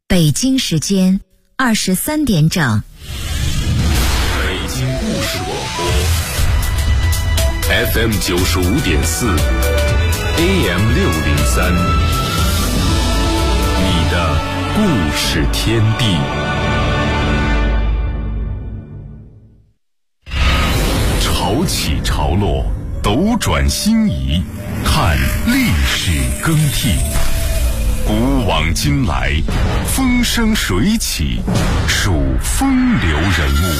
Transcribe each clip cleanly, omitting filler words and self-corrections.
北京时间23点整。 北京故事广播 FM 95.4 AM 603，你的故事天地。潮起潮落，斗转星移，看历史更替。古往今来，风生水起，数风流人物。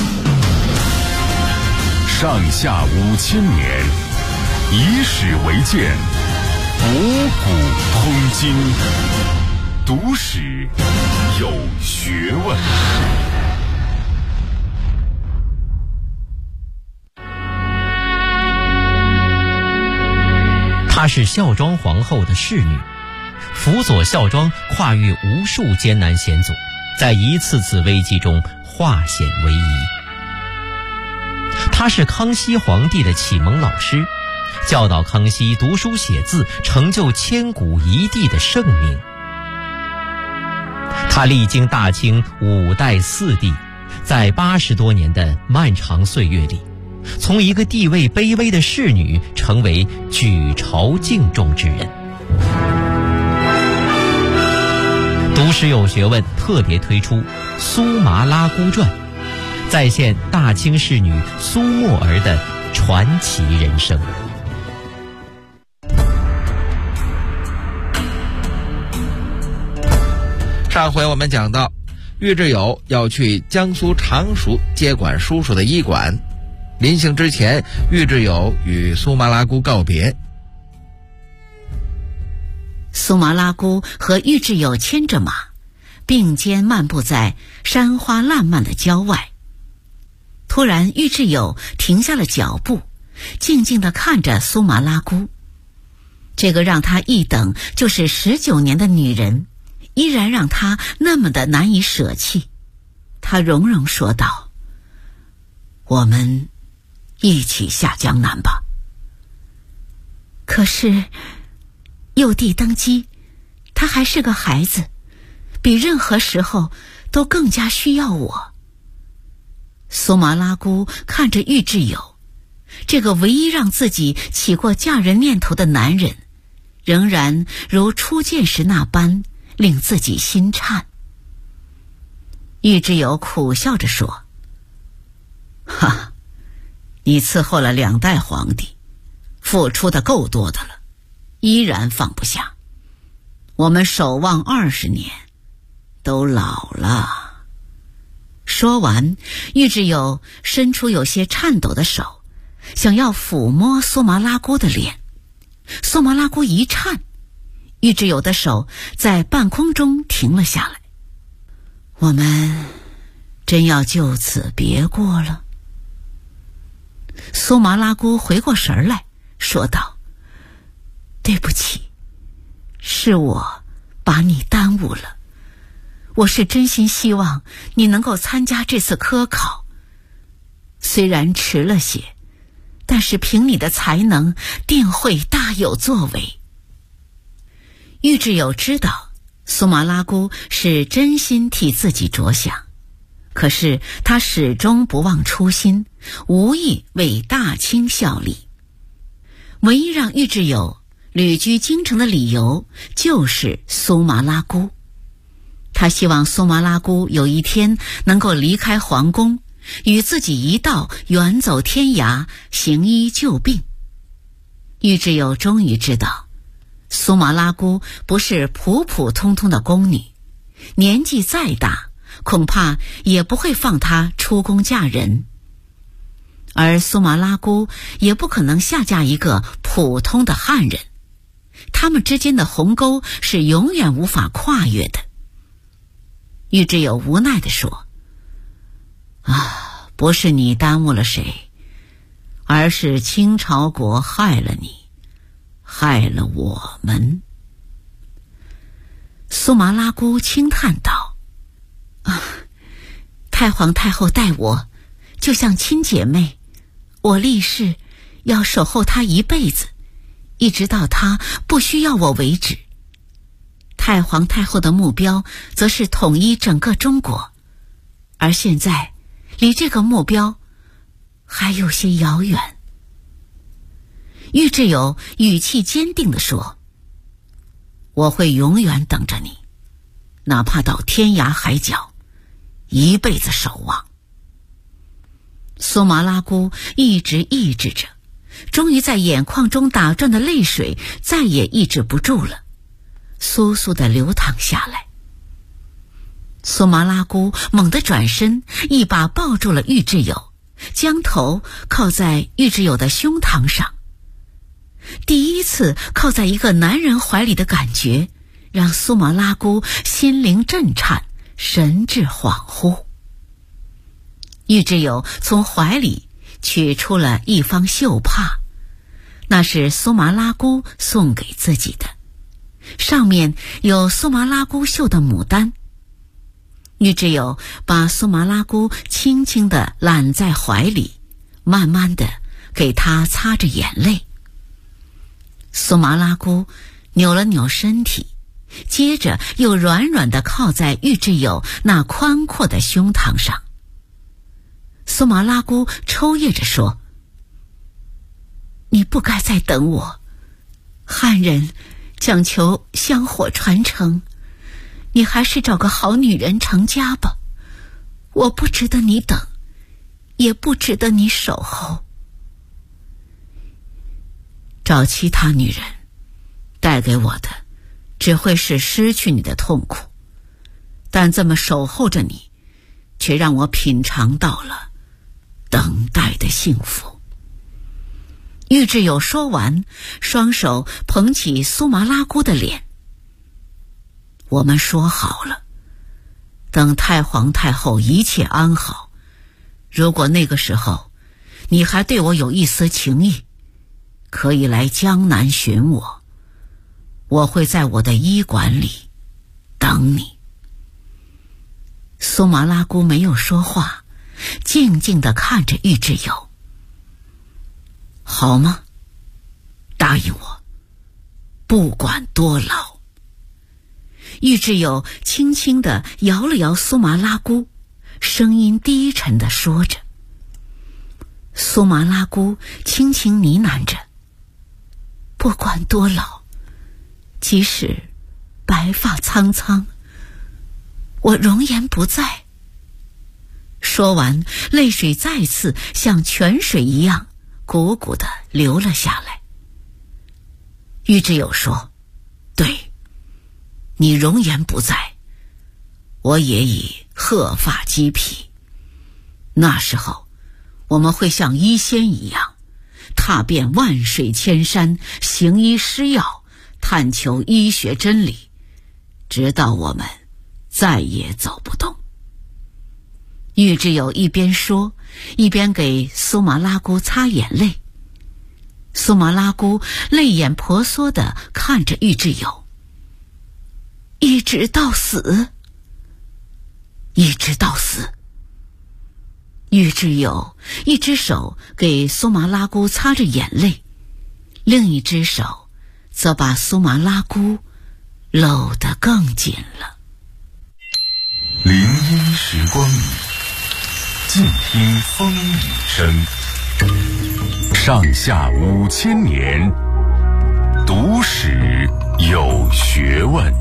上下5000年，以史为鉴，博古通今。读史有学问。 她是孝庄皇后的侍女，辅佐孝庄跨越无数艰难险阻，在一次次危机中化险为夷。她是康熙皇帝的启蒙老师，教导康熙读书写字，成就千古一帝的盛名。她历经大清5代4帝，在80多年的漫长岁月里，从一个地位卑微的侍女成为举朝敬重之人。读史有学问特别推出《苏麻拉姑传》，再现大清侍女苏沫儿的传奇人生。 上回我们讲到，尉志友要去江苏常熟接管叔叔的医馆，临行之前，尉志友与苏麻拉姑告别。 苏麻拉姑和尉志友牵着马，并肩漫步在山花烂漫的郊外。突然，尉志友停下了脚步，静静地看着苏麻拉姑。这个让他一等就是19年的女人，依然让他那么的难以舍弃。他融融说道：“我们一起下江南吧。”可是幼帝登基，他还是个孩子，比任何时候都更加需要我。苏麻拉姑看着尉志友，这个唯一让自己起过嫁人念头的男人，仍然如初见时那般令自己心颤。尉志友苦笑着说：“哈，你伺候了2代皇帝，付出的够多的了，依然放不下。我们守望20年，都老了。”说完，尉志友伸出有些颤抖的手，想要抚摸苏麻拉姑的脸。苏麻拉姑一颤，尉志友的手在半空中停了下来。我们真要就此别过了？苏麻拉姑回过神来，说道：“对不起，是我把你耽误了。我是真心希望你能够参加这次科考，虽然迟了些，但是凭你的才能，定会大有作为。”尉志友知道苏麻拉姑是真心替自己着想，可是他始终不忘初心，无意为大清效力。唯一让尉志友旅居京城的理由就是苏麻拉姑。他希望苏麻拉姑有一天能够离开皇宫，与自己一道远走天涯，行医救病。尉志友终于知道，苏麻拉姑不是普普通通的宫女，年纪再大，恐怕也不会放她出宫嫁人。而苏麻拉姑也不可能下嫁一个普通的汉人，他们之间的鸿沟是永远无法跨越的。尉志友无奈地说：“不是你耽误了谁，而是清朝国害了你，害了我们。”苏麻拉姑轻叹道：“太皇太后待我就像亲姐妹，我立誓要守候她一辈子，一直到她不需要我为止。 太皇太后的目标则是统一整个中国，而现在离这个目标还有些遥远。玉质友语气坚定地说：我会永远等着你，哪怕到天涯海角，一辈子守望。苏麻拉姑一直抑制着，终于在眼眶中打转的泪水再也抑制不住了，簌簌地流淌下来。苏麻拉姑猛地转身，一把抱住了玉质友，将头靠在玉质友的胸膛上。第一次靠在一个男人怀里的感觉，让苏麻拉姑心灵震颤，神志恍惚。玉质友从怀里取出了一方绣帕，那是苏麻拉姑送给自己的，上面有苏麻拉姑绣的牡丹。玉质友把苏麻拉姑轻轻地揽在怀里，慢慢地给她擦着眼泪。苏麻拉姑扭了扭身体，接着又软软地靠在玉质友那宽阔的胸膛上。苏麻拉姑抽噎着说：你不该再等我，汉人讲求香火传承，你还是找个好女人成家吧，我不值得你等，也不值得你守候。找其他女人带给我的只会是失去你的痛苦，但这么守候着你，却让我品尝到了等待的幸福。玉质友说完，双手捧起苏麻拉姑的脸。我们说好了，等太皇太后一切安好，如果那个时候你还对我有一丝情意，可以来江南寻我，我会在我的医馆里等你。苏麻拉姑没有说话，静静地看着玉质友。好吗？答应我，不管多老。玉质友轻轻地摇了摇苏麻拉姑，声音低沉地说着。苏麻拉姑轻轻呢喃着：不管多老，即使白发苍苍，我容颜不在。说完，泪水再次像泉水一样汩汩地流了下来。玉质友说：对，你容颜不在，我也已鹤发鸡皮，那时候我们会像医仙一样，踏遍万水千山，行医施药，探求医学真理，直到我们再也走不动。玉质友一边说，一边给苏麻拉姑擦眼泪。苏麻拉姑泪眼婆娑地看着玉质友。一直到死？一直到死。玉质友一只手给苏麻拉姑擦着眼泪，另一只手则把苏麻拉姑搂得更紧了。 林荫时光里，静听风雨声。上下5000年，读史有学问。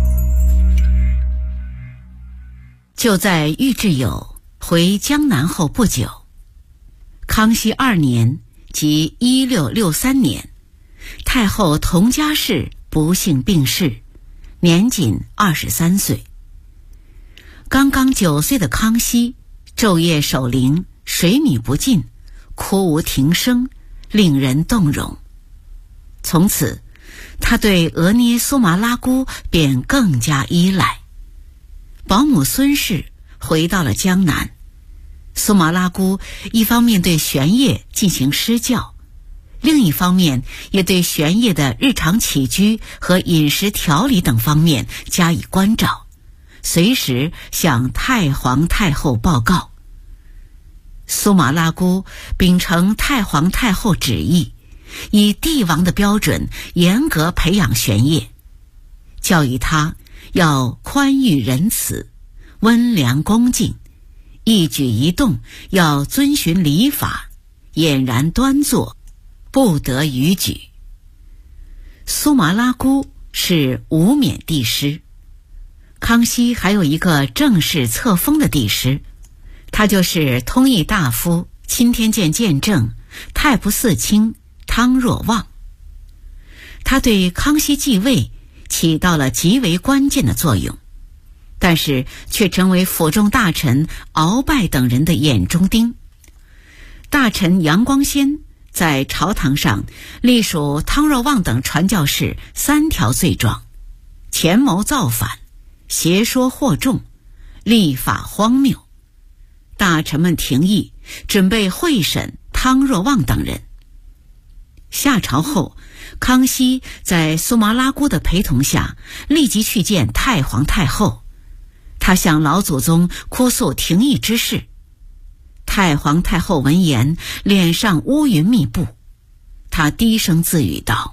就在玉质友回江南后不久，康熙2年即1663年，太后佟佳氏不幸病逝，年仅23岁。刚刚9岁的康熙昼夜守灵，水米不进，哭无停声，令人动容。从此他对额捏苏麻拉姑便更加依赖。保姆孙氏回到了江南，苏麻拉姑一方面对玄烨进行施教，另一方面也对玄烨的日常起居和饮食调理等方面加以关照，随时向太皇太后报告。苏麻拉姑秉承太皇太后旨意，以帝王的标准严格培养玄烨。 教育他要宽裕仁慈、温良恭敬，一举一动要遵循礼法，俨然端坐，不得逾矩。苏麻拉姑是无冕帝师，康熙还有一个正式册封的帝师，他就是通议大夫、钦天监监正、太仆寺卿汤若望。他对康熙继位起到了极为关键的作用，但是却成为辅政大臣鳌拜等人的眼中钉。大臣杨光先在朝堂上隶属汤若望等传教士3条罪状：潜谋造反、邪说惑众、立法荒谬。大臣们廷议，准备会审汤若望等人。下朝后，康熙在苏麻拉姑的陪同下，立即去见太皇太后。他向老祖宗哭诉廷议之事。太皇太后闻言，脸上乌云密布，她低声自语道：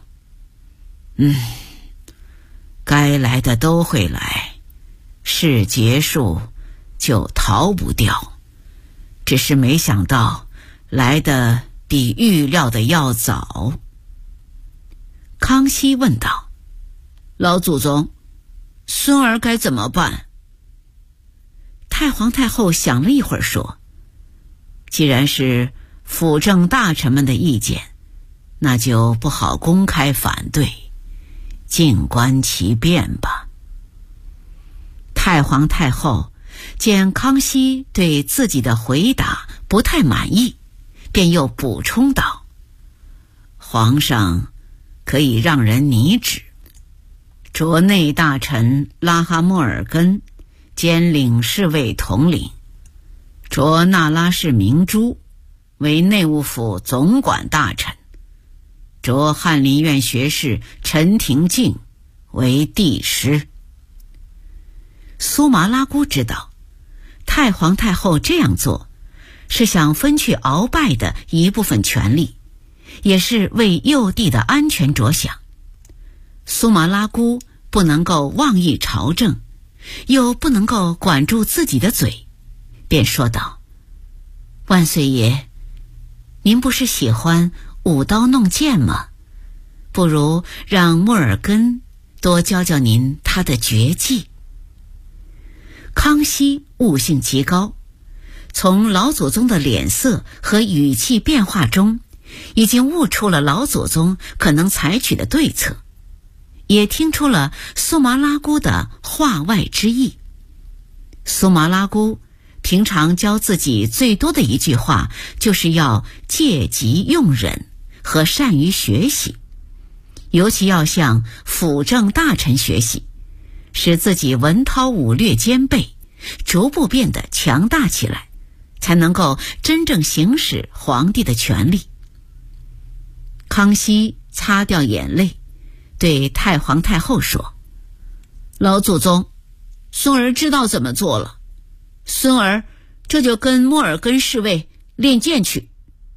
该来的都会来，事结束就逃不掉，只是没想到来的比预料的要早。康熙问道：老祖宗，孙儿该怎么办？太皇太后想了一会儿说：既然是辅政大臣们的意见，那就不好公开反对，静观其变吧。太皇太后见康熙对自己的回答不太满意，便又补充道：皇上可以让人拟旨，着内大臣拉哈莫尔根兼领侍卫统领，着那拉氏明珠为内务府总管大臣，着翰林院学士陈廷敬为帝师。苏麻拉姑知道太皇太后这样做是想分去鳌拜的一部分权力，也是为幼帝的安全着想。苏麻拉姑不能够妄议朝政，又不能够管住自己的嘴，便说道：万岁爷，您不是喜欢舞刀弄剑吗？不如让莫尔根多教教您他的绝技。康熙悟性极高，从老祖宗的脸色和语气变化中，已经悟出了老祖宗可能采取的对策，也听出了苏麻拉姑的话外之意。苏麻拉姑平常教自己最多的一句话，就是要戒急用忍和善于学习，尤其要向辅政大臣学习，使自己文韬武略兼备，逐步变得强大起来，才能够真正行使皇帝的权力。康熙擦掉眼泪，对太皇太后说：老祖宗，孙儿知道怎么做了，孙儿这就跟莫尔根侍卫练剑去。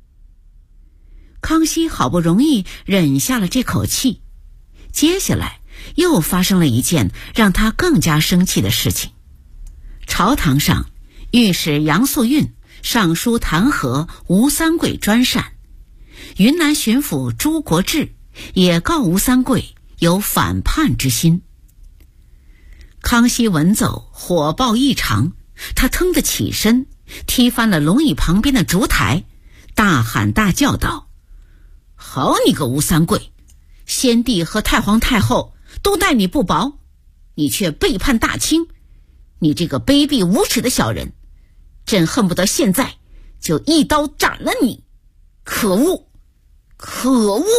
康熙好不容易忍下了这口气，接下来又发生了一件让他更加生气的事情。朝堂上，御史杨素运上书弹劾吴三桂专擅，云南巡抚朱国治也告吴三桂有反叛之心。康熙闻奏，火爆异常，他腾地起身，踢翻了龙椅旁边的烛台，大喊大叫道：好你个吴三桂，先帝和太皇太后都待你不薄，你却背叛大清，你这个卑鄙无耻的小人，朕恨不得现在就一刀斩了你！可恶，可恶！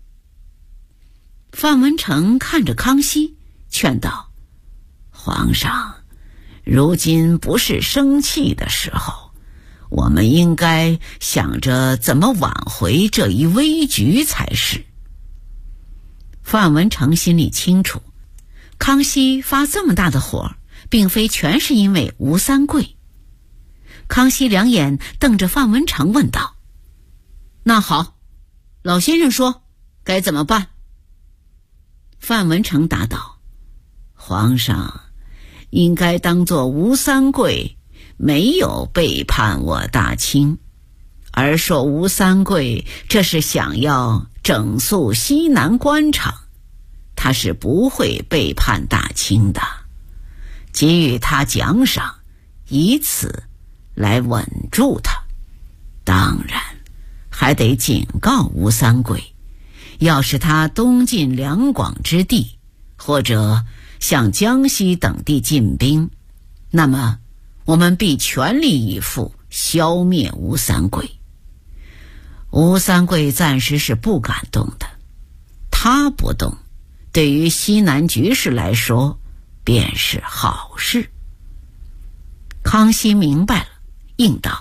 范文成看着康熙，劝道：皇上，如今不是生气的时候，我们应该想着怎么挽回这一危局才是。范文成心里清楚，康熙发这么大的火，并非全是因为吴三桂。康熙两眼瞪着范文成问道：那好，老先生说该怎么办？范文成答道： 皇上应该当作吴三桂没有背叛我大清，而说吴三桂这是想要整肃西南官场，他是不会背叛大清的，给予他奖赏，以此来稳住他。当然还得警告吴三桂，要是他东进两广之地，或者向江西等地进兵，那么我们必全力以赴消灭吴三桂。吴三桂暂时是不敢动的，他不动，对于西南局势来说便是好事。康熙明白了，应道：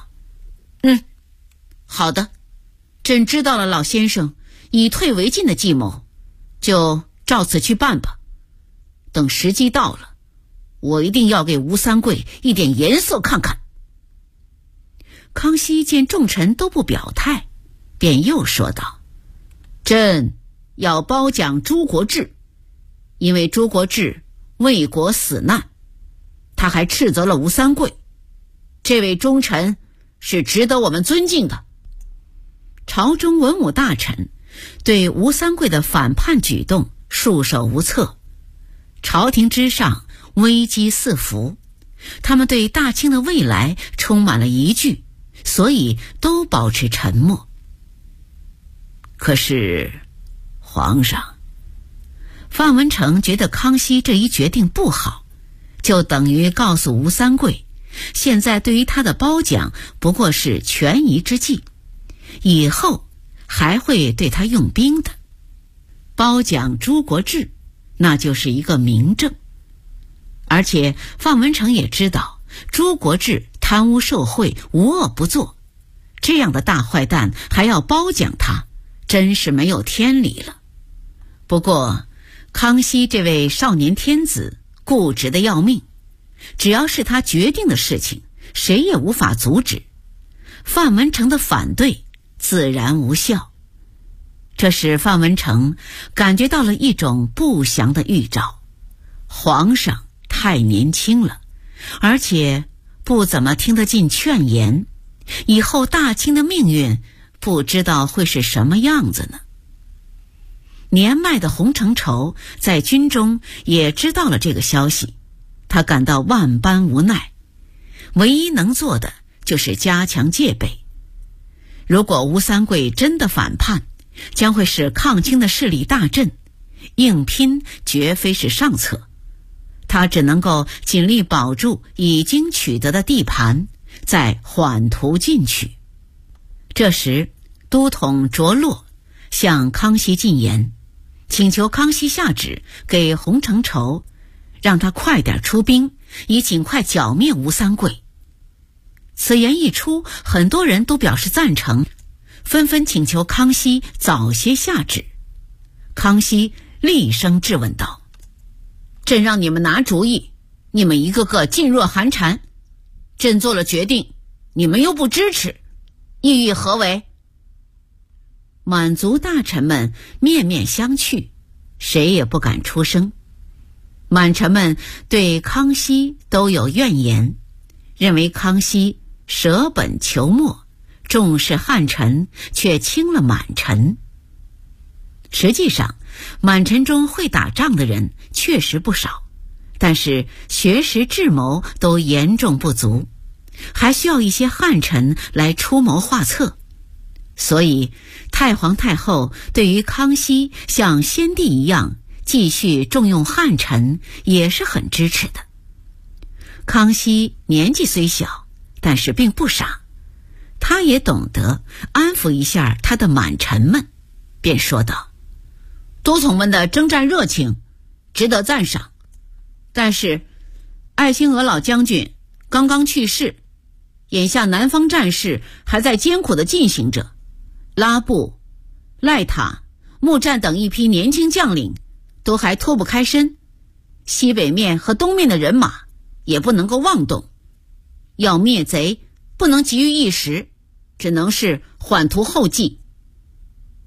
好的，朕知道了老先生以退为进的计谋，就照此去办吧。等时机到了，我一定要给吴三桂一点颜色看看。康熙见众臣都不表态，便又说道：朕要褒奖朱国治，因为朱国治为国死难，他还斥责了吴三桂，这位忠臣是值得我们尊敬的。朝中文武大臣对吴三桂的反叛举动束手无策，朝廷之上危机四伏，他们对大清的未来充满了疑惧，所以都保持沉默。可是皇上，范文成觉得康熙这一决定不好，就等于告诉吴三桂，现在对于他的褒奖不过是权宜之计，以后还会对他用兵的。褒奖朱国治，那就是一个明证。而且范文成也知道朱国治贪污受贿，无恶不作，这样的大坏蛋还要褒奖他，真是没有天理了。不过康熙这位少年天子固执的要命，只要是他决定的事情，谁也无法阻止。范文成的反对自然无效，这使范文成感觉到了一种不祥的预兆。皇上太年轻了，而且不怎么听得进劝言，以后大清的命运不知道会是什么样子呢。年迈的洪承畴在军中也知道了这个消息，他感到万般无奈，唯一能做的就是加强戒备。如果吴三桂真的反叛，将会使抗清的势力大振，硬拼绝非是上策。他只能够尽力保住已经取得的地盘，再缓图进取。这时都统卓洛向康熙进言，请求康熙下旨给洪承畴，让他快点出兵，以尽快剿灭吴三桂。此言一出，很多人都表示赞成，纷纷请求康熙早些下旨。康熙厉声质问道：朕让你们拿主意，你们一个个噤若寒蝉，朕做了决定，你们又不支持，意欲何为？满族大臣们面面相觑，谁也不敢出声。满臣们对康熙都有怨言，认为康熙舍本求末，重视汉臣却轻了满臣。实际上满臣中会打仗的人确实不少，但是学识智谋都严重不足，还需要一些汉臣来出谋划策。所以太皇太后对于康熙像先帝一样继续重用汉臣也是很支持的。康熙年纪虽小，但是并不傻，他也懂得安抚一下他的满臣们，便说道：都统们的征战热情值得赞赏，但是爱新觉老将军刚刚去世，眼下南方战事还在艰苦地进行着，拉布、赖塔、木战等一批年轻将领都还脱不开身，西北面和东面的人马也不能够妄动，要灭贼不能急于一时，只能是缓图后计。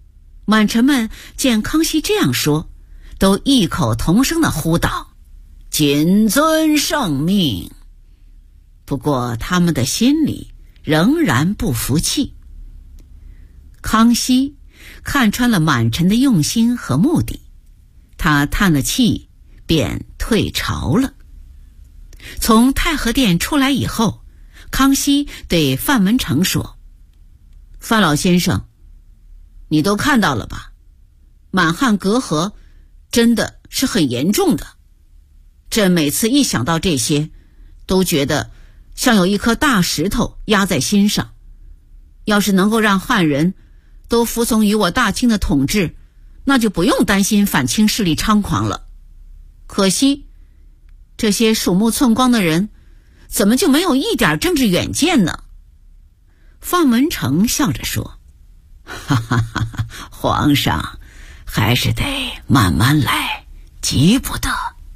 满臣们见康熙这样说，都异口同声地呼道： 谨遵圣命。不过他们的心里仍然不服气。康熙看穿了满臣的用心和目的，他叹了气，便退朝了。从太和殿出来以后，康熙对范文成说：范老先生，你都看到了吧，满汉隔阂真的是很严重的。朕每次一想到这些，都觉得像有一颗大石头压在心上。要是能够让汉人都服从于我大清的统治，那就不用担心反清势力猖狂了。可惜这些鼠目寸光的人怎么就没有一点政治远见呢？范文成笑着说：哈哈哈哈，皇上还是得慢慢来，急不得。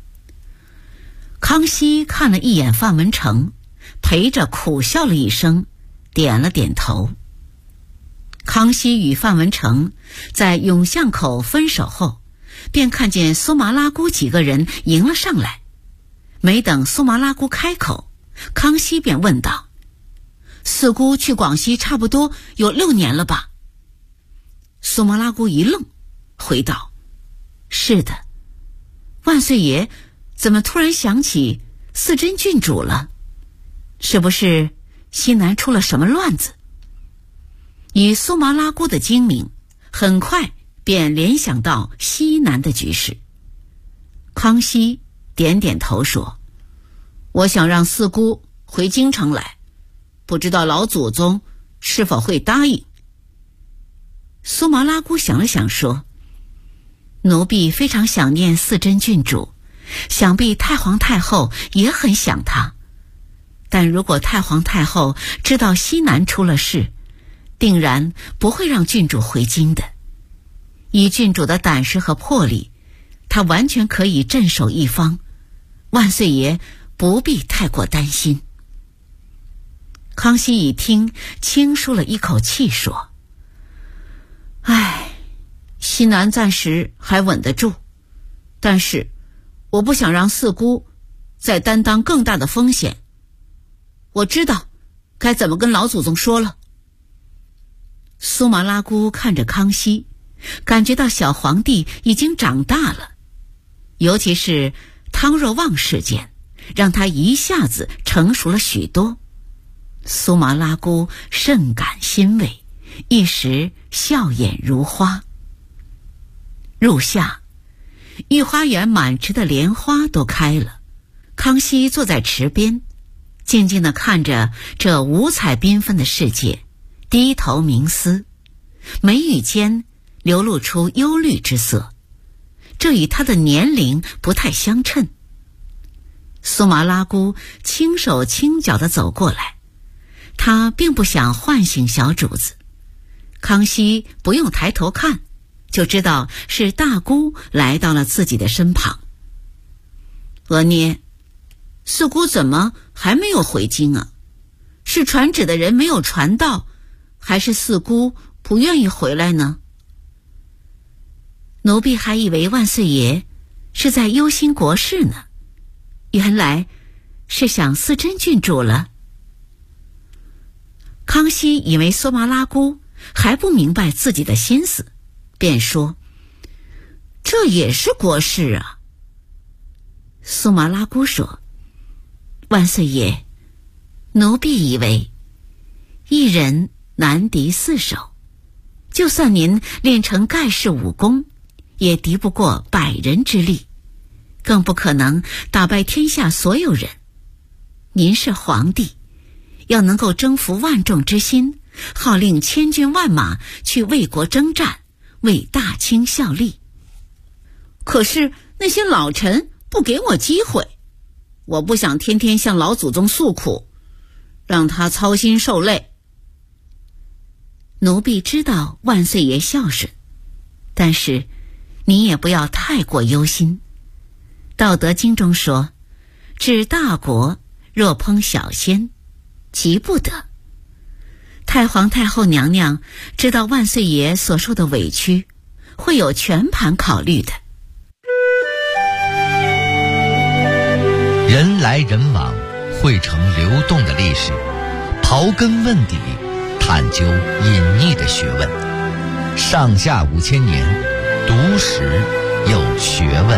康熙看了一眼范文成，陪着苦笑了一声，点了点头。康熙与范文成在永巷口分手后，便看见苏麻拉姑几个人迎了上来。没等苏麻拉姑开口，康熙便问道：四姑去广西差不多有6年了吧？苏麻拉姑一愣，回道：是的。万岁爷怎么突然想起四珍郡主了？是不是西南出了什么乱子？以苏麻拉姑的精明，很快便联想到西南的局势。康熙点点头说：我想让四姑回京城来，不知道老祖宗是否会答应。苏麻拉姑想了想说：奴婢非常想念四珍郡主，想必太皇太后也很想她。但如果太皇太后知道西南出了事，定然不会让郡主回京的。以郡主的胆识和魄力，她完全可以镇守一方，万岁爷不必太过担心。康熙一听，轻舒了一口气说：西南暂时还稳得住，但是我不想让四姑再担当更大的风险。我知道该怎么跟老祖宗说了。苏麻拉姑看着康熙，感觉到小皇帝已经长大了，尤其是汤若望事件，让他一下子成熟了许多。苏麻拉姑甚感欣慰，一时笑眼如花。入夏，御花园满池的莲花都开了，康熙坐在池边，静静地看着这五彩缤纷的世界，低头冥思，眉宇间流露出忧虑之色，这与他的年龄不太相称。苏麻拉姑轻手轻脚地走过来，他并不想唤醒小主子。康熙不用抬头看，就知道是大姑来到了自己的身旁。额捏，四姑怎么还没有回京啊？是传旨的人没有传到，还是四姑不愿意回来呢？奴婢还以为万岁爷是在忧心国事呢，原来是想四珍郡主了。康熙以为苏麻拉姑还不明白自己的心思，便说：这也是国事啊。苏麻拉姑说：万岁爷，奴婢以为一人难敌四手，就算您练成盖世武功，也敌不过100人之力，更不可能打败天下所有人。您是皇帝，要能够征服万众之心，号令千军万马去为国征战，为大清效力。可是那些老臣不给我机会，我不想天天向老祖宗诉苦，让他操心受累。奴婢知道万岁爷孝顺，但是你也不要太过忧心。道德经中说：治大国若烹小鲜，急不得。太皇太后娘娘知道万岁爷所受的委屈，会有全盘考虑的。 人来人往汇成流动的历史，刨根问底，探究隐匿的学问。上下5000年，读史有学问。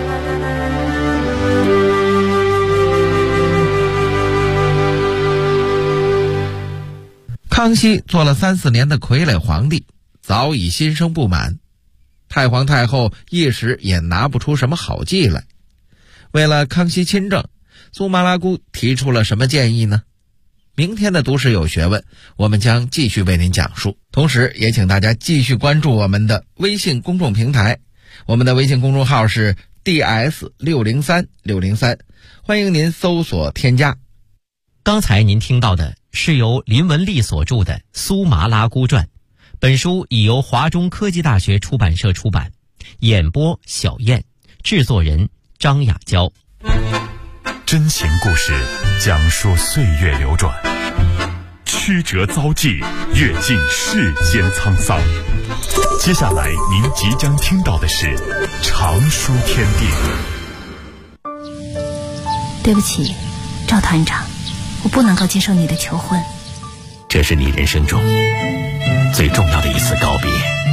康熙做了3、4年的傀儡皇帝，早已心生不满。太皇太后一时也拿不出什么好计来。为了康熙亲政，苏麻拉姑提出了什么建议呢？明天的读史有学问，我们将继续为您讲述。同时也请大家继续关注我们的微信公众平台，我们的微信公众号是 DS603603，欢迎您搜索添加。 刚才您听到的是由林文丽所著的《苏麻拉姑传》，本书已由华中科技大学出版社出版，演播小燕，制作人张雅娇。 真情故事讲述岁月流转，曲折遭际，阅尽世间沧桑。接下来您即将听到的是常书天地。 对不起，赵团长，我不能够接受你的求婚。 这是你人生中最重要的一次告别，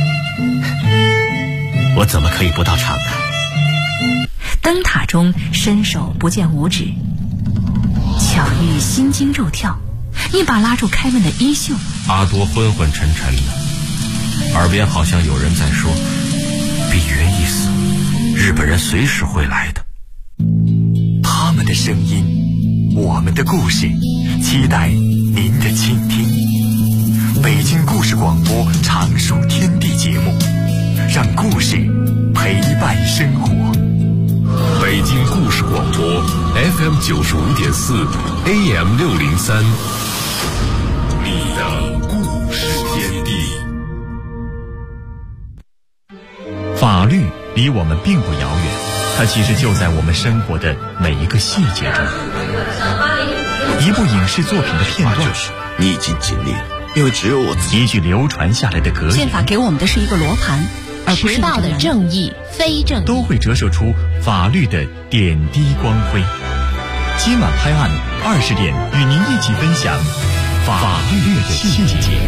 我怎么可以不到场呢？ 灯塔中伸手不见五指，巧遇心惊肉跳，一把拉住凯文的衣袖。 阿多昏昏沉沉的，耳边好像有人在说：比约一死，日本人随时会来的。 他们的声音，我们的故事，期待您的倾听。北京故事广播常书天地节目，让故事陪伴生活。 北京故事广播 FM 95.4 AM 603，你的故事天地。 法律离我们并不遥远，它其实就在我们生活的每一个细节中。一部影视作品的片段， 你已经尽力了，因为只有我自己。 一句流传下来的格言， 宪法给我们的是一个罗盘，而不是迟到的正义、非正义， 都会折射出法律的点滴光辉。今晚拍案20点，与您一起分享法律的细节。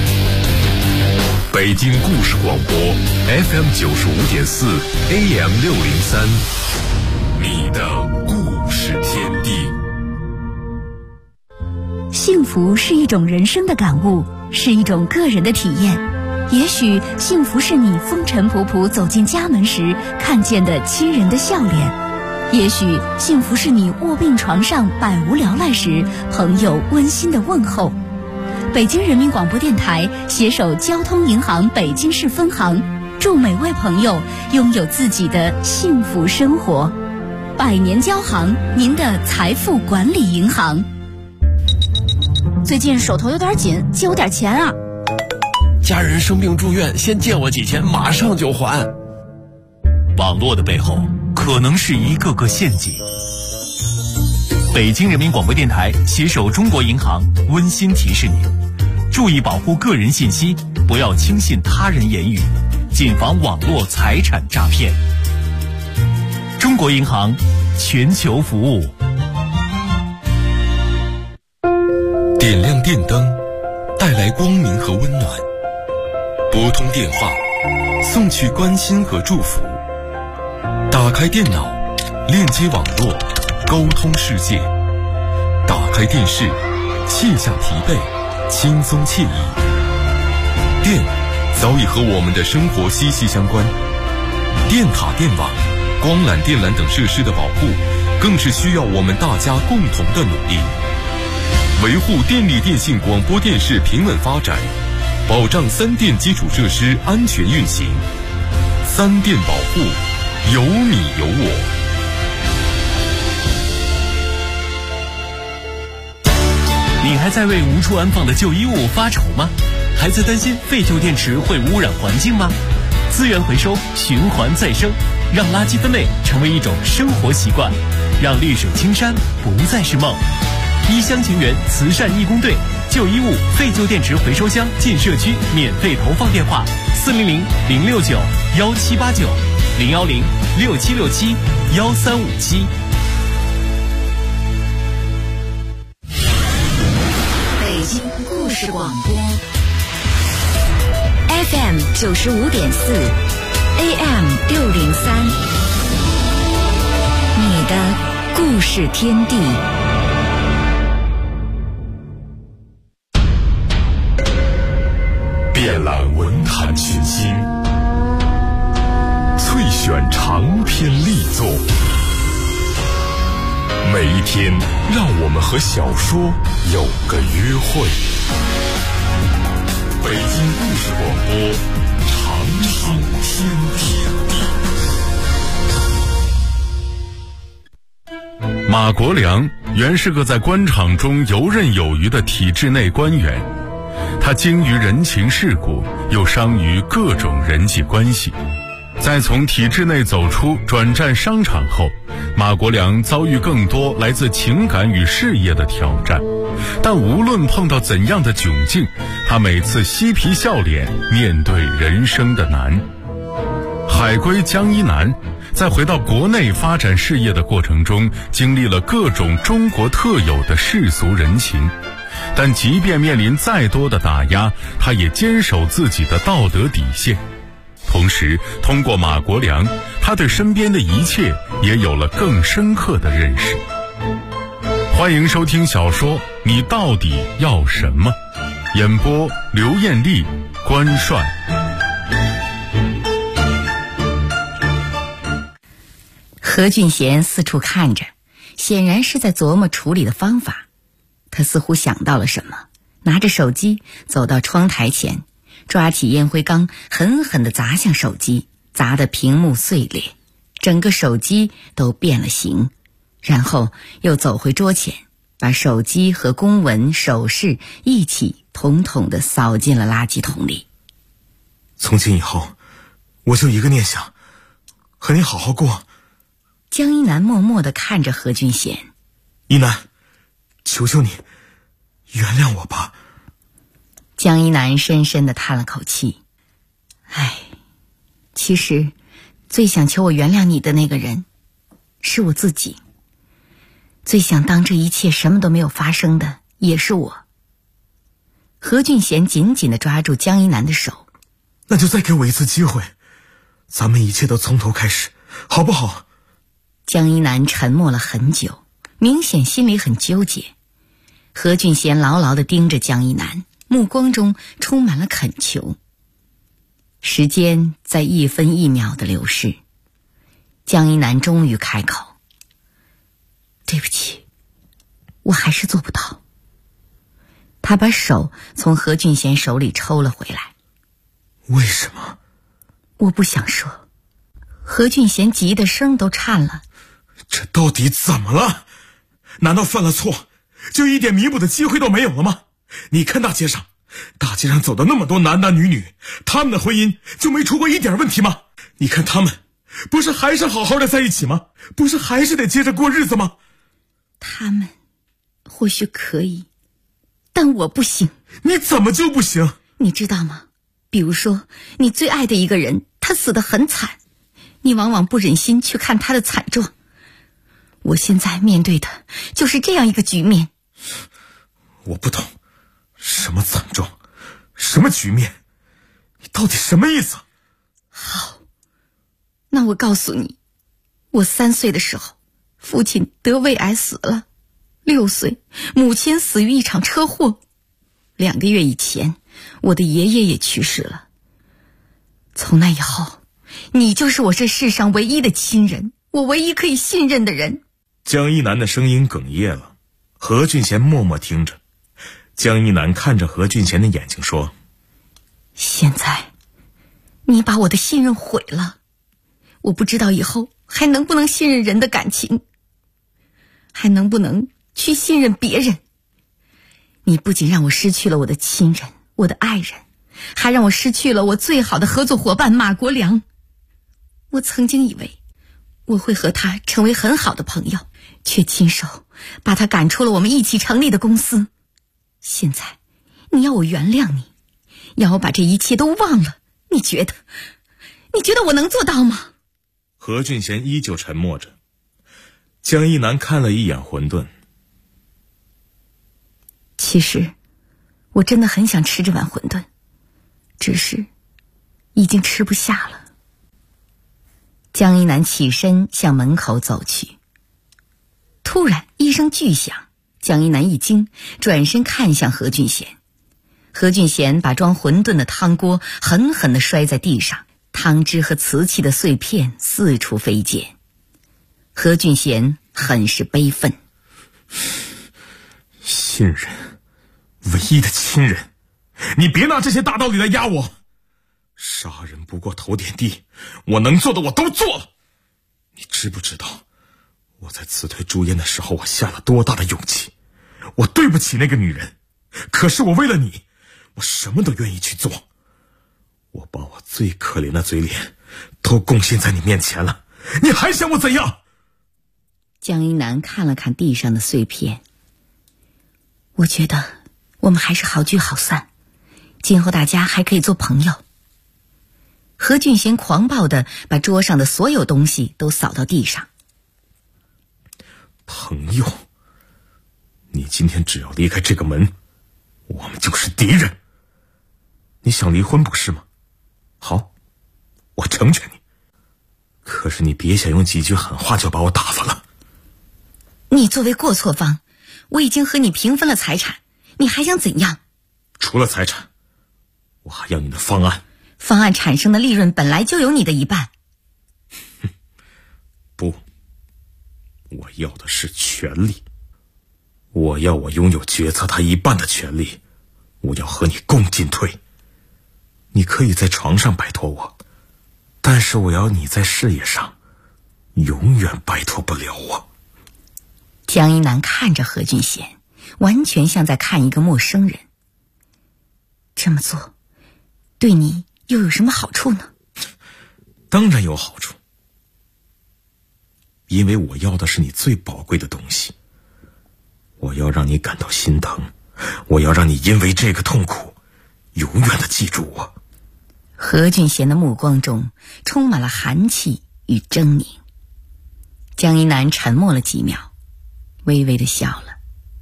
北京故事广播 FM 95.4 AM 603，你的故事天地。 幸福是一种人生的感悟，是一种个人的体验。也许幸福是你风尘仆仆走进家门时看见的亲人的笑脸，也许幸福是你卧病床上百无聊赖时朋友温馨的问候。北京人民广播电台携手交通银行北京市分行，祝每位朋友拥有自己的幸福生活。百年交行，您的财富管理银行。最近手头有点紧，借我点钱啊。 家人生病住院，先借我几千，马上就还。 网络的背后可能是一个个陷阱。北京人民广播电台携手中国银行温馨提示您：注意保护个人信息，不要轻信他人言语，谨防网络财产诈骗。中国银行，全球服务。 点亮电灯，带来光明和温暖；拨通电话，送去关心和祝福；打开电脑，链接网络，沟通世界；打开电视，卸下疲惫，轻松惬意。电早已和我们的生活息息相关，电塔、电网、光缆、电缆等设施的保护，更是需要我们大家共同的努力。维护电力电信广播电视平稳发展，保障三电基础设施安全运行。三电保护，有你有我。 你还在为无处安放的旧衣物发愁吗？还在担心废旧电池会污染环境吗？资源回收，循环再生，让垃圾分类成为一种生活习惯，让绿水青山不再是梦。一厢情愿慈善义工队，旧衣物、废旧电池回收箱进社区免费投放电话：400-069-1789，010-6767-1357。 事广播 FM 95.4 AM 603，你的故事天地。 遍览文坛群星，萃选长篇力作，每一天让我们和小说有个约会。北京故事广播，长长天地。马国良原是个在官场中游刃有余的体制内官员，他精于人情世故，又商于各种人际关系。在从体制内走出转战商场后，马国良遭遇更多来自情感与事业的挑战，但无论碰到怎样的窘境，他每次嬉皮笑脸面对人生的难。海归江一南在回到国内发展事业的过程中，经历了各种中国特有的世俗人情，但即便面临再多的打压，他也坚守自己的道德底线。同时通过马国良，他对身边的一切也有了更深刻的认识。欢迎收听小说《你到底要什么》，演播刘艳丽、关帅。 何俊贤四处看着，显然是在琢磨处理的方法。他似乎想到了什么，拿着手机走到窗台前，抓起烟灰缸狠狠地砸向手机，砸得屏幕碎裂，整个手机都变了形。然后又走回桌前，把手机和公文、首饰一起统统地扫进了垃圾桶里。 从今以后，我就一个念想，和你好好过。 江一南默默地看着何俊贤。 一南，求求你原谅我吧。 江一南深深地叹了口气，其实最想求我原谅你的那个人是我自己，最想当这一切什么都没有发生的也是我。何俊贤紧紧地抓住江一南的手。 那就再给我一次机会，咱们一切都从头开始，好不好？ 江一南沉默了很久，明显心里很纠结。何俊贤牢牢地盯着江一南，目光中充满了恳求。时间在一分一秒的流逝，江一南终于开口：对不起，我还是做不到。他把手从何俊贤手里抽了回来。 为什么？ 我不想说。何俊贤急得声都颤了。 这到底怎么了？难道犯了错就一点弥补的机会都没有了吗？你看大街上走的那么多男男女女，他们的婚姻就没出过一点问题吗？你看他们不是还是好好的在一起吗？不是还是得接着过日子吗？ 他们或许可以，但我不行。 你怎么就不行？ 你知道吗？比如说你最爱的一个人，他死得很惨，你往往不忍心去看他的惨状。我现在面对的就是这样一个局面。 我不懂，什么惨状，什么局面，你到底什么意思？ 好，那我告诉你，我3岁的时候，父亲得胃癌死了；6岁，母亲死于一场车祸；2个月以前，我的爷爷也去世了。从那以后，你就是我这世上唯一的亲人，我唯一可以信任的人。 江一南的声音哽咽了，何俊贤默默听着。江一南看着何俊贤的眼睛说： 现在你把我的信任毁了，我不知道以后还能不能信任人的感情，还能不能去信任别人。你不仅让我失去了我的亲人，我的爱人，还让我失去了我最好的合作伙伴马国良。我曾经以为我会和他成为很好的朋友，却亲手把他赶出了我们一起成立的公司。现在你要我原谅你，要我把这一切都忘了，你觉得我能做到吗？ 何俊贤依旧沉默着。江一南看了一眼馄饨。 其实我真的很想吃这碗馄饨，只是已经吃不下了。江一南起身向门口走去，突然一声巨响，江一南一惊，转身看向何俊贤。何俊贤把装馄饨的汤锅狠狠地摔在地上，汤汁和瓷器的碎片四处飞溅。何俊贤很是悲愤。 亲人，唯一的亲人，你别拿这些大道理来压我。杀人不过头点地，我能做的我都做了。你知不知道我在辞退朱烟的时候我下了多大的勇气？我对不起那个女人，可是我为了你，我什么都愿意去做。我把我最可怜的嘴脸都贡献在你面前了，你还想我怎样？ 江一南看了看地上的碎片，我觉得我们还是好聚好散，今后大家还可以做朋友。何俊贤狂暴地把桌上的所有东西都扫到地上。 朋友？你今天只要离开这个门，我们就是敌人。你想离婚不是吗？好，我成全你。可是你别想用几句狠话就把我打发了。 你作为过错方，我已经和你平分了财产，你还想怎样？ 除了财产，我还要你的方案。 方案产生的利润本来就有你的一半。 不，我要的是权利。我要我拥有决策他一半的权利，我要和你共进退。你可以在床上摆脱我，但是我要你在事业上永远摆脱不了我。 江一南看着何俊贤，完全像在看一个陌生人。这么做对你又有什么好处呢？ 当然有好处，因为我要的是你最宝贵的东西。我要让你感到心疼，我要让你因为这个痛苦永远的记住我。 何俊贤的目光中充满了寒气与狰狞。江一南沉默了几秒，微微的笑了。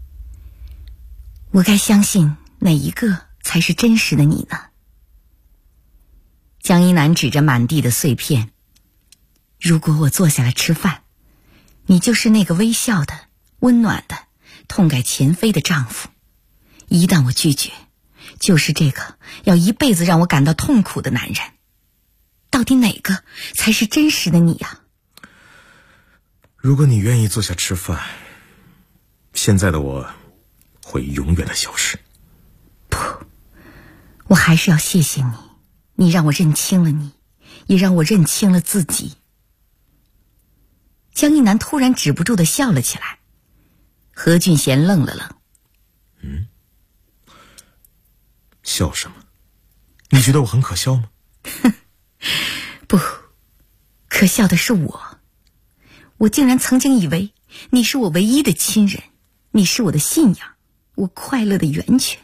我该相信哪一个才是真实的你呢？江一南指着满地的碎片，如果我坐下来吃饭，你就是那个微笑的、温暖的、痛改前非的丈夫。一旦我拒绝，就是这个要一辈子让我感到痛苦的男人。到底哪个才是真实的你呀？ 如果你愿意坐下吃饭，现在的我会永远的消失。 不，我还是要谢谢你，你让我认清了你，也让我认清了自己。江一南突然止不住的笑了起来。何俊贤愣了愣。 笑什么？你觉得我很可笑吗？ 不，可笑的是我竟然曾经以为你是我唯一的亲人，你是我的信仰，我快乐的源泉。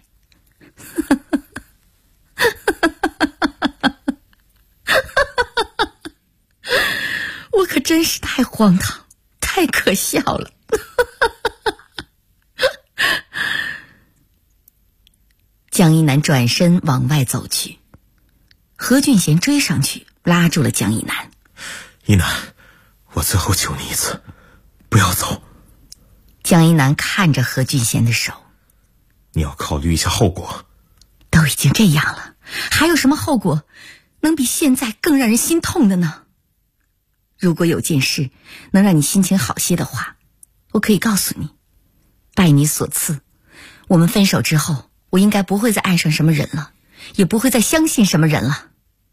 我可真是太荒唐，太可笑了。江一南转身往外走去，何俊贤追上去拉住了江一南。 一南，我最后求你一次，不要走。 江一南看着何俊贤的手， 你要考虑一下后果。 都已经这样了，还有什么后果能比现在更让人心痛的呢？如果有件事能让你心情好些的话，我可以告诉你，拜你所赐，我们分手之后，我应该不会再爱上什么人了，也不会再相信什么人了。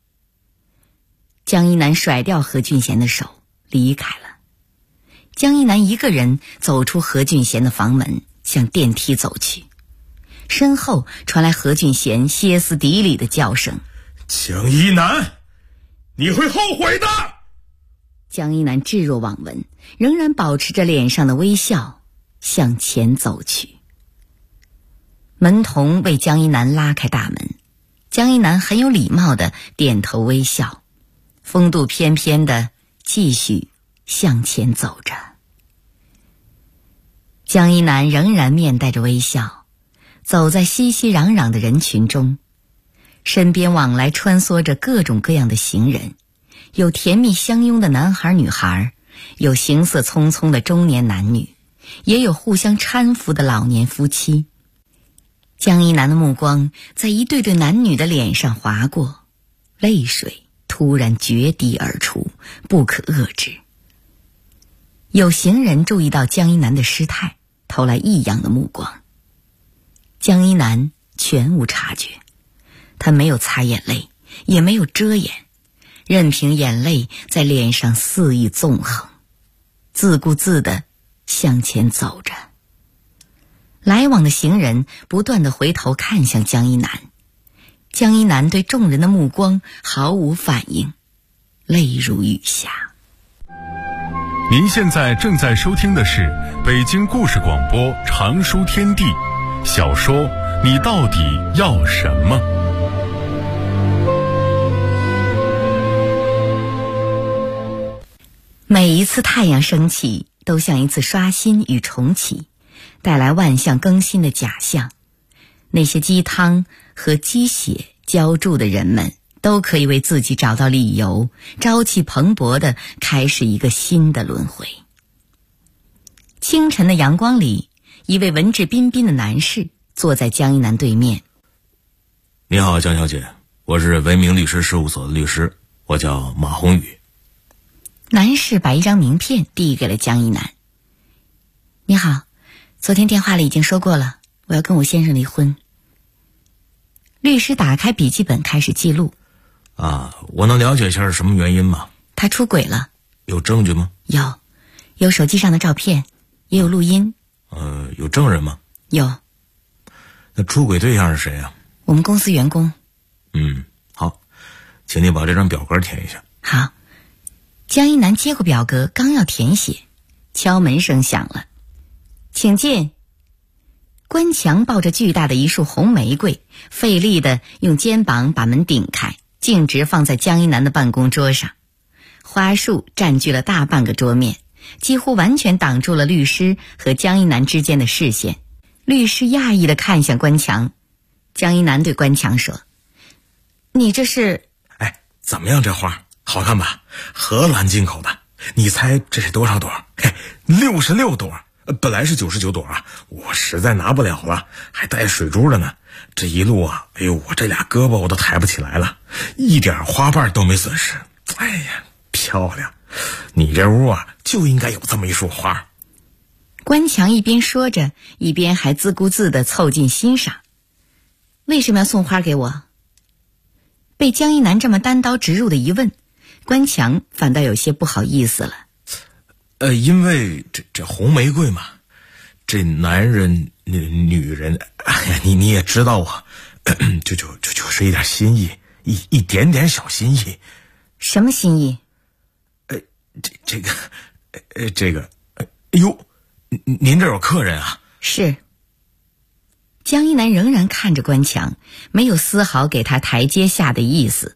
江一南甩掉何俊贤的手，离开了。江一南一个人走出何俊贤的房门，向电梯走去。身后传来何俊贤歇斯底里的叫声： 江一南，你会后悔的。 江一南置若罔闻，仍然保持着脸上的微笑，向前走去。门童为江一南拉开大门，江一南很有礼貌地点头微笑，风度翩翩地继续向前走着。江一南仍然面带着微笑， 走在熙熙攘攘的人群中，身边往来穿梭着各种各样的行人，有甜蜜相拥的男孩女孩，有行色匆匆的中年男女，也有互相搀扶的老年夫妻。江一南的目光在一对对男女的脸上划过，泪水突然决堤而出，不可遏制。有行人注意到江一南的失态，投来异样的目光。江一南全无察觉，他没有擦眼泪，也没有遮掩，任凭眼泪在脸上肆意纵横，自顾自地向前走着。来往的行人不断地回头看向江一南，江一南对众人的目光毫无反应，泪如雨下。 您现在正在收听的是北京故事广播长书天地小说《你到底要什么》。 每一次太阳升起，都像一次刷新与重启，带来万象更新的假象。那些鸡汤和鸡血浇筑的人们，都可以为自己找到理由，朝气蓬勃地开始一个新的轮回。清晨的阳光里，一位文质彬彬的男士坐在江一南对面。 你好，江小姐，我是维明律师事务所的律师，我叫马宏宇。 男士把一张名片递给了江一南。你好，昨天电话里已经说过了，我要跟我先生离婚。律师打开笔记本开始记录。 我能了解一下是什么原因吗？ 他出轨了。 有证据吗？ 有手机上的照片，也有录音。 有证人吗？ 有。 那出轨对象是谁啊？ 我们公司员工。 好，请你把这张表格填一下。 好。江一南接过表格，刚要填写，敲门声响了。请进。关强抱着巨大的一束红玫瑰，费力地用肩膀把门顶开，径直放在江一南的办公桌上。花束占据了大半个桌面，几乎完全挡住了律师和江一南之间的视线。律师讶异地看向关强。江一南对关强说：你这是…… 怎么样，这花好看吧？荷兰进口的。你猜这是多少朵？66朵。本来是99朵啊，我实在拿不了了，还带水珠的呢。这一路啊，我这俩胳膊我都抬不起来了，一点花瓣都没损失。漂亮！你这屋啊，就应该有这么一束花。 关强一边说着，一边还自顾自地凑近欣赏。为什么要送花给我？被江一南这么单刀直入的一问，关强反倒有些不好意思了。 因为这红玫瑰嘛，这男人女人，你也知道啊，就是一点心意，一点点小心意。 什么心意？ 这个，您这有客人啊？ 是。江一南仍然看着关强，没有丝毫给他台阶下的意思。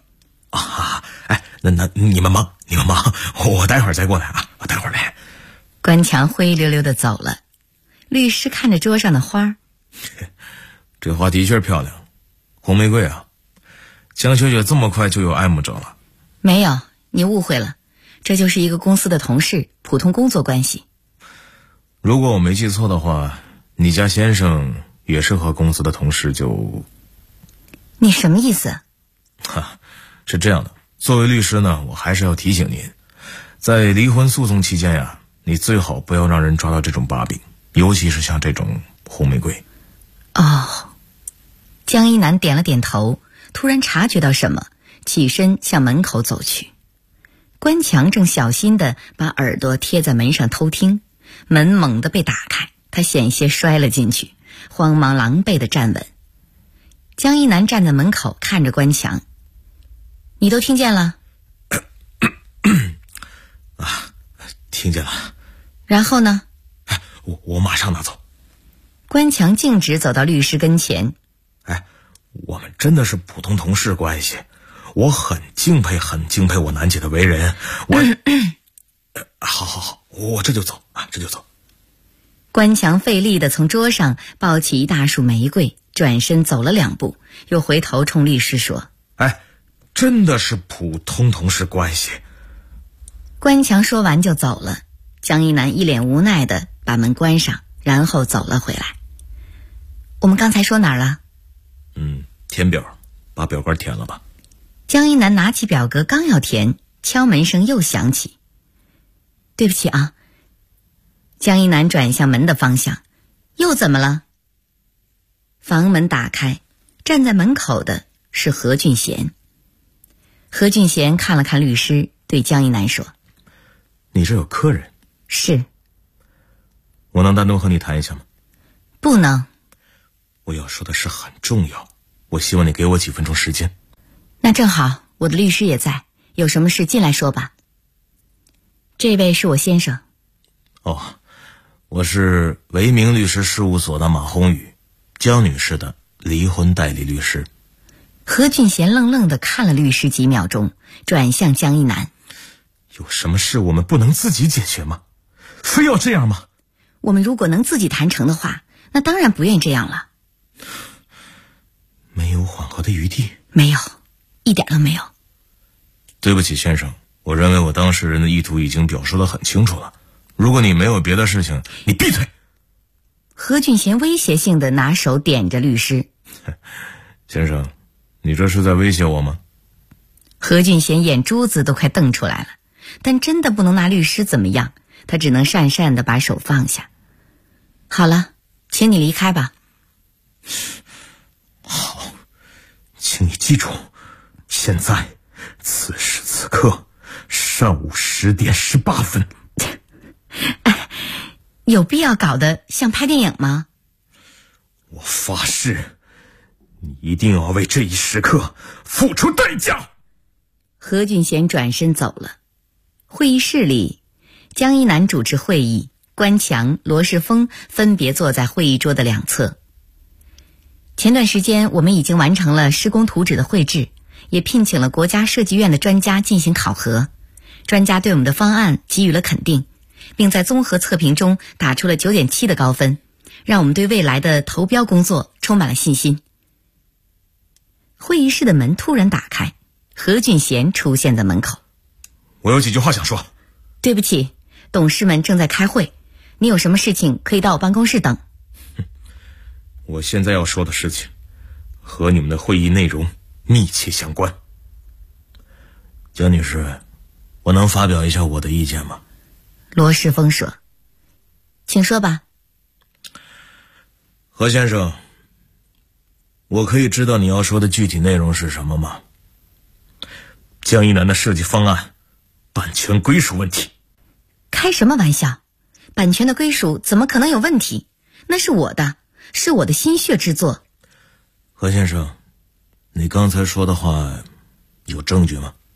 那你们忙，我待会儿再过来啊，我待会儿来。 关强灰溜溜地走了。律师看着桌上的花， 这花的确漂亮，红玫瑰啊。江小姐这么快就有爱慕者了？ 没有，你误会了，这就是一个公司的同事，普通工作关系。 如果我没记错的话，你家先生也是和公司的同事就…… 你什么意思？ 是这样的，作为律师呢，我还是要提醒您，在离婚诉讼期间呀，你最好不要让人抓到这种把柄，尤其是像这种红玫瑰。 江一南点了点头，突然察觉到什么，起身向门口走去。关强正小心地把耳朵贴在门上偷听，门猛地被打开，他险些摔了进去，慌忙狼狈地站稳。江一南站在门口看着关强。你都听见了？ 听见了。 然后呢？ 我马上拿走。 关强径直走到律师跟前。 我们真的是普通同事关系，我很敬佩我楠姐的为人。好，我这就走。 关强费力地从桌上抱起一大束玫瑰，转身走了2步，又回头冲律师说： 哎，真的是普通同事关系。 关强说完就走了，江一南一脸无奈地把门关上，然后走了回来。我们刚才说哪儿了？ 填表，把表格填了吧。 江一南拿起表格刚要填，敲门声又响起。对不起啊。江一南转向门的方向，又怎么了？房门打开，站在门口的是何俊贤。何俊贤看了看律师，对江一南说： 你这有客人？ 是。 我能单独和你谈一下吗？ 不能。 我要说的事很重要，我希望你给我几分钟时间。 那正好，我的律师也在，有什么事进来说吧。这位是我先生。 哦，我是维明律师事务所的马宏宇，江女士的离婚代理律师。 何俊贤愣愣地看了律师几秒钟，转向江一南： 有什么事我们不能自己解决吗？非要这样吗？ 我们如果能自己谈成的话，那当然不愿这样了。 没有缓和的余地？ 没有，一点都没有。 对不起先生，我认为我当事人的意图已经表述得很清楚了，如果你没有别的事情，你闭嘴。 何俊贤威胁性地拿手点着律师： 先生，你这是在威胁我吗？ 何俊贤眼珠子都快瞪出来了，但真的不能拿律师怎么样，他只能讪讪地把手放下。好了，请你离开吧。 好，请你记住，现在此时此刻上午10点18分。 有必要搞得像拍电影吗？ 我发誓，你一定要为这一时刻付出代价。 何俊贤转身走了。会议室里，江一南主持会议，关强、罗世峰分别坐在会议桌的两侧。前段时间我们已经完成了施工图纸的绘制，也聘请了国家设计院的专家进行考核。专家对我们的方案给予了肯定，并在综合测评中打出了9.7的高分，让我们对未来的投标工作充满了信心。会议室的门突然打开，何俊贤出现在门口。 我有几句话想说。 对不起，董事们正在开会，你有什么事情可以到我办公室等。 我现在要说的事情和你们的会议内容密切相关。江女士，我能发表一下我的意见吗？ 罗世峰说。请说吧。 何先生，我可以知道你要说的具体内容是什么吗？江一南的设计方案版权归属问题。 开什么玩笑，版权的归属怎么可能有问题？那是我的，是我的心血之作。 何先生，你刚才说的话有证据吗？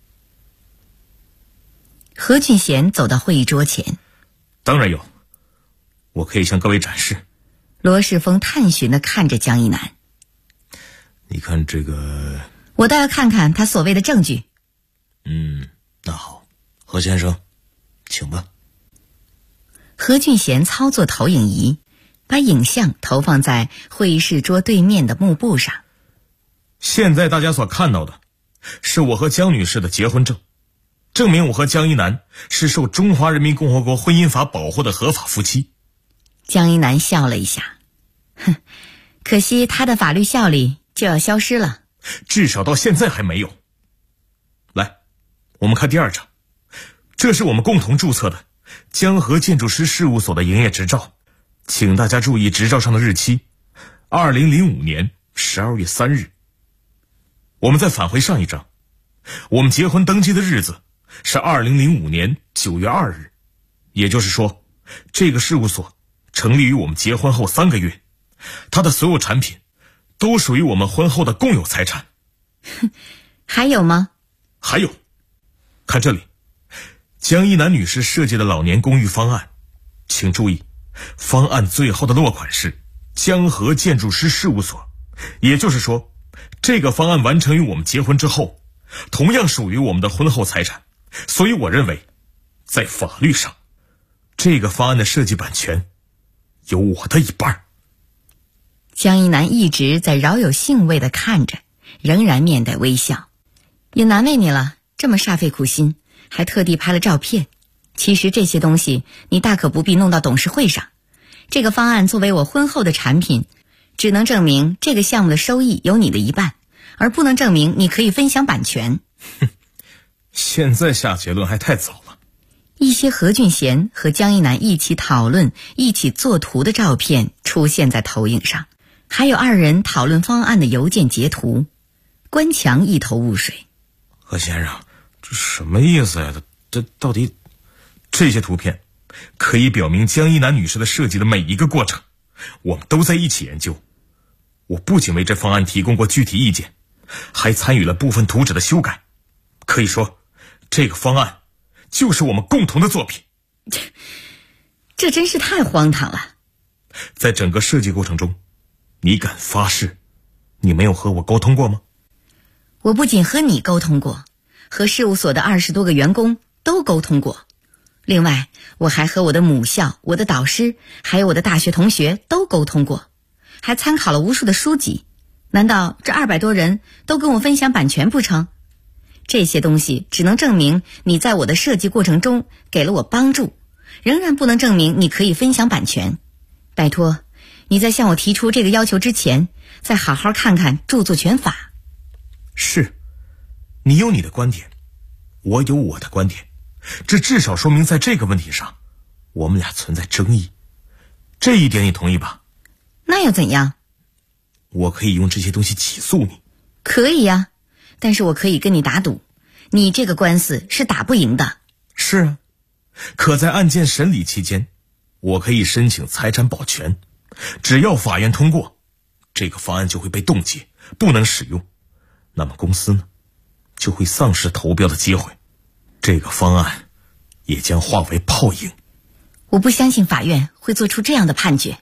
何俊贤走到会议桌前。 当然有，我可以向各位展示。 罗世峰探寻地看着江一南。 你看这个， 我倒要看看他所谓的证据。 那好，何先生请吧。 何俊贤操作投影仪，把影像投放在会议室桌对面的幕布上。 现在大家所看到的是我和江女士的结婚证，证明我和江一南是受中华人民共和国婚姻法保护的合法夫妻。 江一南笑了一下，可惜他的法律效力就要消失了， 至少到现在还没有。来，我们看第2张，这是我们共同注册的江河建筑师事务所的营业执照，请大家注意执照上的日期，2005年12月3日。我们再返回上一张，我们结婚登记的日子是2005年9月2日，也就是说，这个事务所成立于我们结婚后3个月，它的所有产品都属于我们婚后的共有财产。 还有吗？ 还有，看这里，江一南女士设计的老年公寓方案，请注意，方案最后的落款是江河建筑师事务所，也就是说，这个方案完成于我们结婚之后，同样属于我们的婚后财产。所以我认为，在法律上，这个方案的设计版权有我的一半。 江一南一直在饶有兴味地看着，仍然面带微笑。也难为你了，这么煞费苦心，还特地拍了照片。其实这些东西你大可不必弄到董事会上。这个方案作为我婚后的产品，只能证明这个项目的收益有你的一半，而不能证明你可以分享版权。 现在下结论还太早了。 一些何俊贤和江一南一起讨论、一起作图的照片出现在投影上，还有二人讨论方案的邮件截图。关强一头雾水。 何先生，这什么意思呀？这到底……这些图片可以表明江一南女士的设计的每一个过程，我们都在一起研究。我不仅为这方案提供过具体意见，还参与了部分图纸的修改。可以说，这个方案就是我们共同的作品。 这真是太荒唐了。 在整个设计过程中，你敢发誓你没有和我沟通过吗？ 我不仅和你沟通过，和事务所的20多个员工都沟通过。另外，我还和我的母校、我的导师，还有我的大学同学都沟通过，还参考了无数的书籍。难道这200多人都跟我分享版权不成？这些东西只能证明你在我的设计过程中给了我帮助，仍然不能证明你可以分享版权。拜托，你在向我提出这个要求之前，再好好看看著作权法。 是，你有你的观点，我有我的观点，这至少说明在这个问题上，我们俩存在争议。这一点你同意吧？ 那又怎样？ 我可以用这些东西起诉你。 可以呀，但是我可以跟你打赌，你这个官司是打不赢的。 是啊，可在案件审理期间，我可以申请财产保全，只要法院通过，这个方案就会被冻结，不能使用。那么公司呢，就会丧失投标的机会，这个方案也将化为泡影。 我不相信法院会做出这样的判决。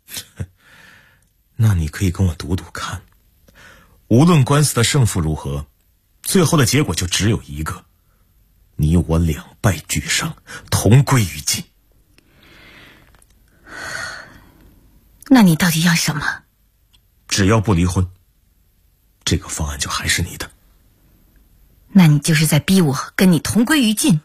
那你可以跟我赌赌看，无论官司的胜负如何，最后的结果就只有一个，你我两败俱伤，同归于尽。 那你到底要什么？ 只要不离婚，这个方案就还是你的。 那你就是在逼我跟你同归于尽。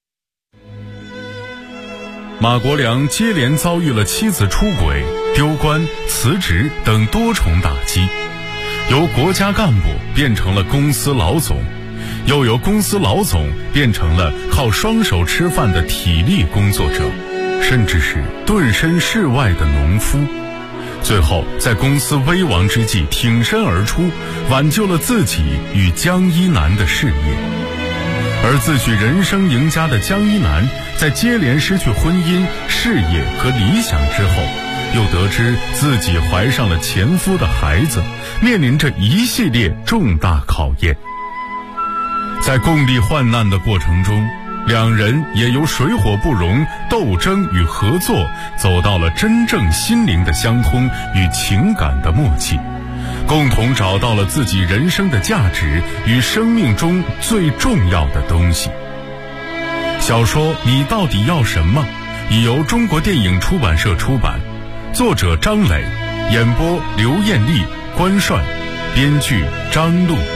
马国良接连遭遇了妻子出轨、丢官、辞职等多重打击，由国家干部变成了公司老总，又由公司老总变成了靠双手吃饭的体力工作者，甚至是顿身事外的农夫。最后在公司危亡之际挺身而出，挽救了自己与江一南的事业。而自诩人生赢家的江一南，在接连失去婚姻、事业和理想之后，又得知自己怀上了前夫的孩子，面临着一系列重大考验。在共历患难的过程中，两人也由水火不容、斗争与合作，走到了真正心灵的相通与情感的默契，共同找到了自己人生的价值与生命中最重要的东西。小说《你到底要什么》已由中国电影出版社出版，作者张磊，演播刘艳丽、关帅，编剧张璐。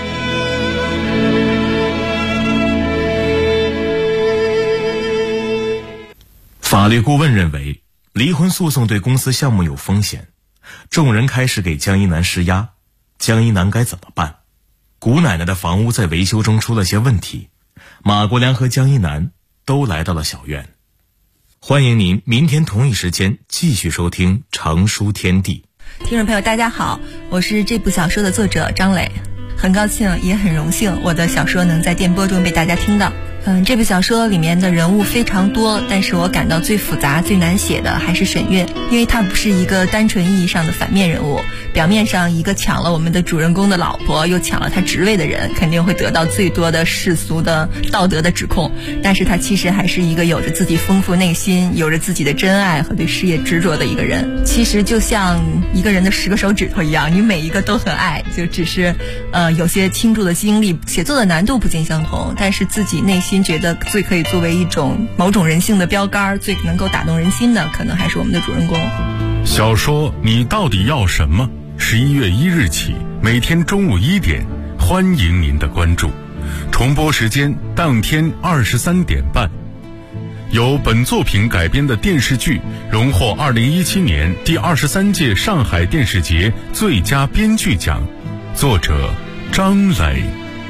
法律顾问认为，离婚诉讼对公司项目有风险，众人开始给江一南施压。江一南该怎么办？古奶奶的房屋在维修中出了些问题，马国良和江一南都来到了小院。欢迎您明天同一时间继续收听《长书天地》。 听众朋友大家好，我是这部小说的作者张磊，很高兴也很荣幸我的小说能在电波中被大家听到。这部小说里面的人物非常多，但是我感到最复杂最难写的还是沈月，因为她不是一个单纯意义上的反面人物，表面上一个抢了我们的主人公的老婆又抢了他职位的人，肯定会得到最多的世俗的道德的指控，但是他其实还是一个有着自己丰富内心、有着自己的真爱和对事业执着的一个人。其实就像一个人的10个手指头一样，你每一个都很爱，就只是有些倾注的精力，写作的难度不尽相同，但是自己内心心觉得最可以作为一种某种人性的标杆，最能够打动人心的，可能还是我们的主人公。 小说你到底要什么？11月1日起，每天中午1点，欢迎您的关注。重播时间当天23点半。由本作品改编的电视剧荣获2017年第23届上海电视节最佳编剧奖，作者张磊。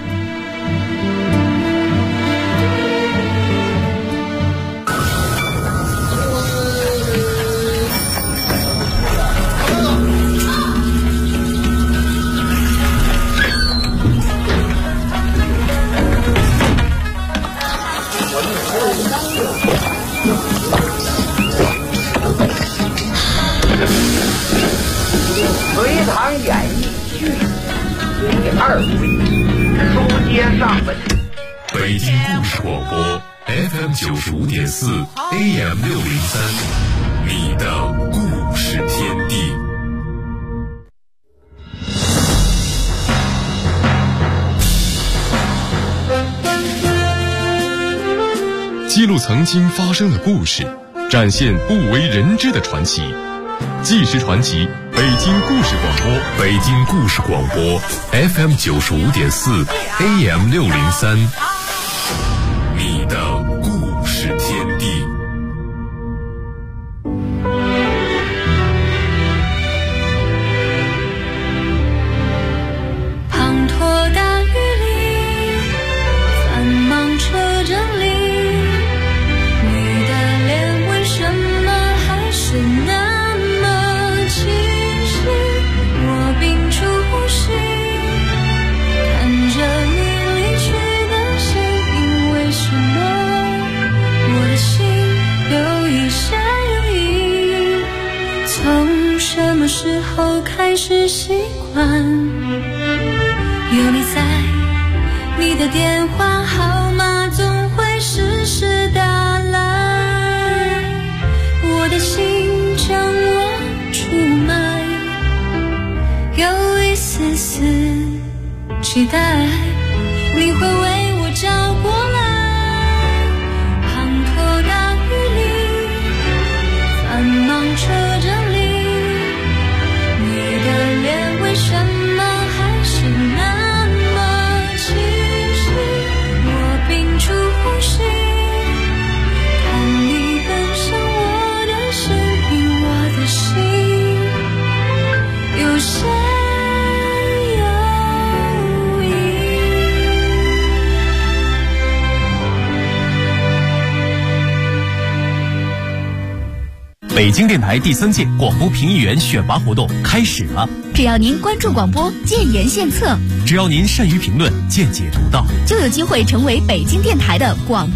隋唐演义续第2回，书接上文。 北京故事广播 FM 95.4 AM 603，你的故事天地。 记录曾经发生的故事，展现不为人知的传奇。纪实传奇，北京故事广播， 北京故事广播 FM 95.4 AM 603，你的故事天地。 滂沱大雨里，繁忙车阵里，你的脸为什么还是那什么时候开始习惯有你在，你的电话号码总会时时打来，我的心将我出卖，有一丝丝期待你会为我找过来。滂沱大雨里，繁忙车阵里，为什么还是那么清晰？我屏住呼吸，看你奔向我的生命，我的心有些犹豫。北京电台第3届广播评议员选拔活动开始了。 只要您关注广播，建言献策； 只要您善于评论，见解独到， 就有机会成为北京电台的广播